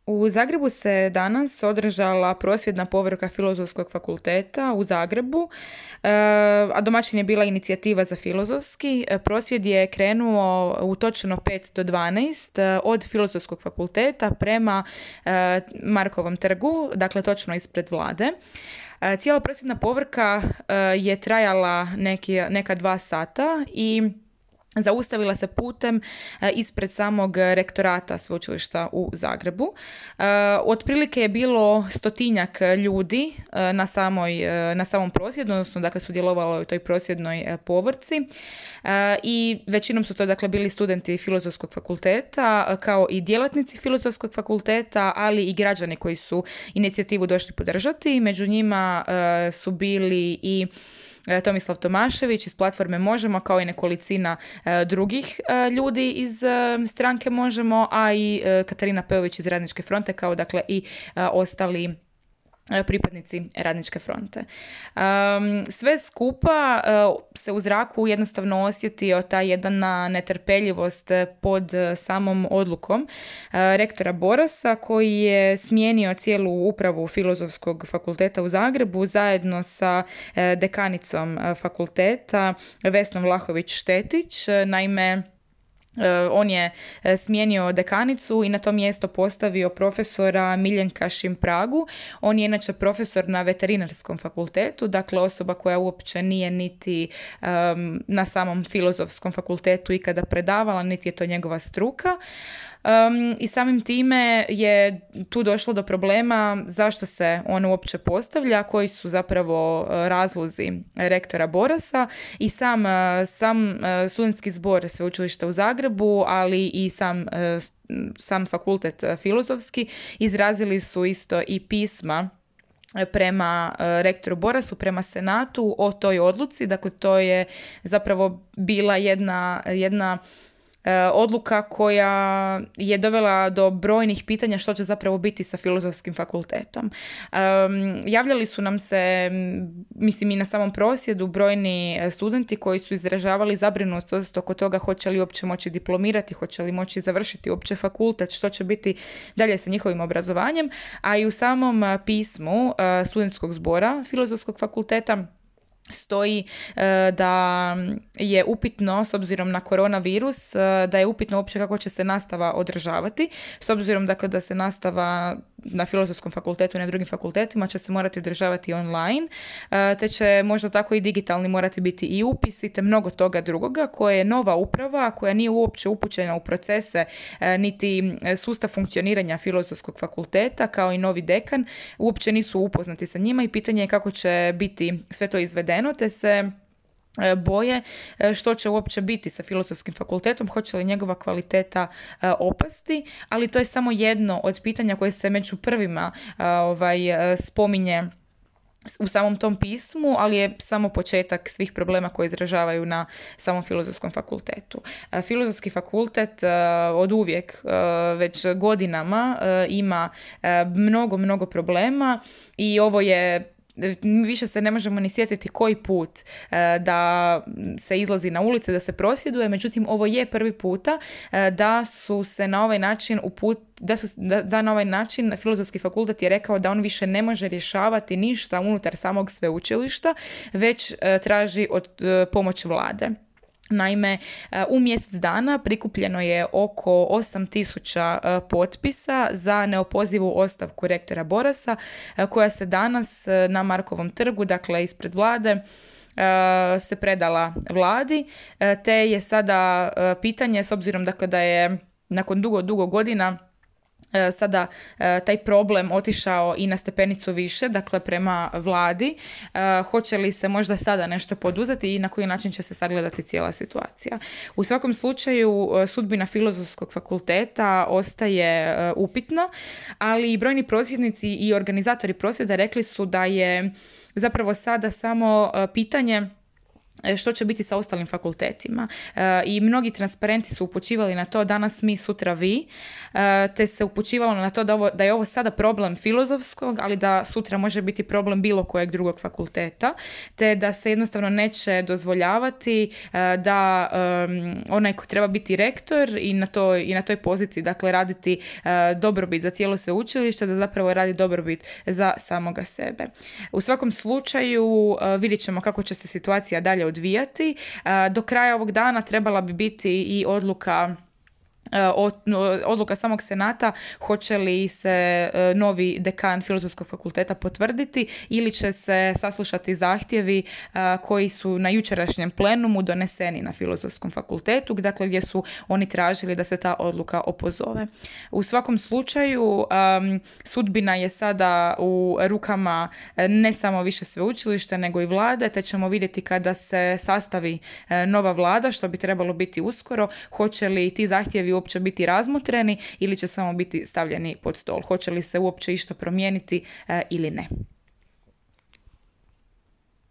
U Zagrebu se danas održala prosvjedna povorka Filozofskog fakulteta u Zagrebu, a domaćin je bila inicijativa za filozofski. Prosvjed je krenuo u točno 5 do 12 od Filozofskog fakulteta prema Markovom trgu, dakle točno ispred vlade. Cijela prosvjedna povorka je trajala neka 2 sata i zaustavila se putem ispred samog rektorata sveučilišta u Zagrebu. Otprilike je bilo 100-tinjak ljudi na samom prosvjedu, odnosno dakle sudjelovalo u toj prosvjednoj povorci i većinom su to dakle bili studenti Filozofskog fakulteta kao i djelatnici Filozofskog fakulteta, ali i građani koji su inicijativu došli podržati. Među njima su bili i Tomislav Tomašević iz platforme Možemo, kao i nekolicina drugih ljudi iz stranke Možemo, a i Katarina Peović iz Radničke fronte, kao dakle i ostali pripadnici Radničke fronte. Sve skupa se u zraku jednostavno osjetio ta jedna netrpeljivost pod samom odlukom rektora Borasa, koji je smijenio cijelu upravu Filozofskog fakulteta u Zagrebu zajedno sa dekanicom fakulteta Vesnom Vlahović-Štetić. Naime, on je smijenio dekanicu i na to mjesto postavio profesora Miljenka Šimpragu. On je inače profesor na veterinarskom fakultetu, dakle osoba koja uopće nije niti na samom Filozofskom fakultetu ikada predavala, niti je to njegova struka. I samim time je tu došlo do problema zašto se on uopće postavlja, koji su zapravo razlozi rektora Borasa i sam studentski zbor sveučilišta u Zagrebu, ali i sam fakultet filozofski izrazili su isto i pisma prema rektoru Borasu, prema senatu o toj odluci. Dakle, to je zapravo bila jedna odluka koja je dovela do brojnih pitanja što će zapravo biti sa Filozofskim fakultetom. Javljali su nam se, mislim i na samom prosvjedu, brojni studenti koji su izražavali zabrinutost oko toga hoće li uopće moći diplomirati, hoće li moći završiti uopće fakultet, što će biti dalje sa njihovim obrazovanjem, a i u samom pismu studentskog zbora Filozofskog fakulteta stoji da je upitno, s obzirom na koronavirus, da je upitno uopće kako će se nastava održavati, s obzirom dakle da se nastava na Filozofskom fakultetu i na drugim fakultetima će se morati održavati online, te će možda tako i digitalni morati biti i upisi, te mnogo toga drugoga, koje je nova uprava, koja nije uopće upućena u procese niti sustav funkcioniranja Filozofskog fakulteta, kao i novi dekan, uopće nisu upoznati sa njima i pitanje je kako će biti sve to izvedeno, te se boje što će uopće biti sa Filozofskim fakultetom, hoće li njegova kvaliteta opasti, ali to je samo jedno od pitanja koje se među prvima spominje u samom tom pismu, ali je samo početak svih problema koje izražavaju na samom Filozofskom fakultetu. Filozofski fakultet od uvijek, već godinama, ima mnogo problema i ovo je više se ne možemo ni sjetiti koji put da se izlazi na ulice, da se prosvjeduje, međutim ovo je prvi puta da su se na ovaj način da na ovaj način Filozofski fakultet je rekao da on više ne može rješavati ništa unutar samog sveučilišta, već traži pomoć vlade. Naime, u mjesec dana prikupljeno je oko 8.000 potpisa za neopozivu ostavku rektora Borasa, koja se danas na Markovom trgu, dakle ispred vlade, se predala vladi, te je sada pitanje, s obzirom dakle da je nakon dugo godina sada taj problem otišao i na stepenicu više, dakle prema vladi, hoće li se možda sada nešto poduzeti i na koji način će se sagledati cijela situacija. U svakom slučaju sudbina Filozofskog fakulteta ostaje upitna, ali i brojni prosvjednici i organizatori prosvjeda rekli su da je zapravo sada samo pitanje što će biti sa ostalim fakultetima. I mnogi transparenti su upućivali na to danas mi, sutra vi, te se upućivalo na to da je ovo sada problem filozofskog, ali da sutra može biti problem bilo kojeg drugog fakulteta, te da se jednostavno neće dozvoljavati da onaj ko treba biti rektor i na toj poziciji, dakle raditi dobrobit za cijelo sveučilište, da zapravo radi dobrobit za samoga sebe. U svakom slučaju vidjet ćemo kako će se situacija dalje odvijati. Do kraja ovog dana trebala bi biti i odluka samog senata hoće li se novi dekan Filozofskog fakulteta potvrditi ili će se saslušati zahtjevi koji su na jučerašnjem plenumu doneseni na Filozofskom fakultetu, dakle gdje su oni tražili da se ta odluka opozove. U svakom slučaju sudbina je sada u rukama ne samo više sveučilišta nego i vlade, te ćemo vidjeti kada se sastavi nova vlada, što bi trebalo biti uskoro, hoće li ti zahtjevi uopće biti razmotreni ili će samo biti stavljeni pod stol. Hoće li se uopće išta promijeniti ili ne.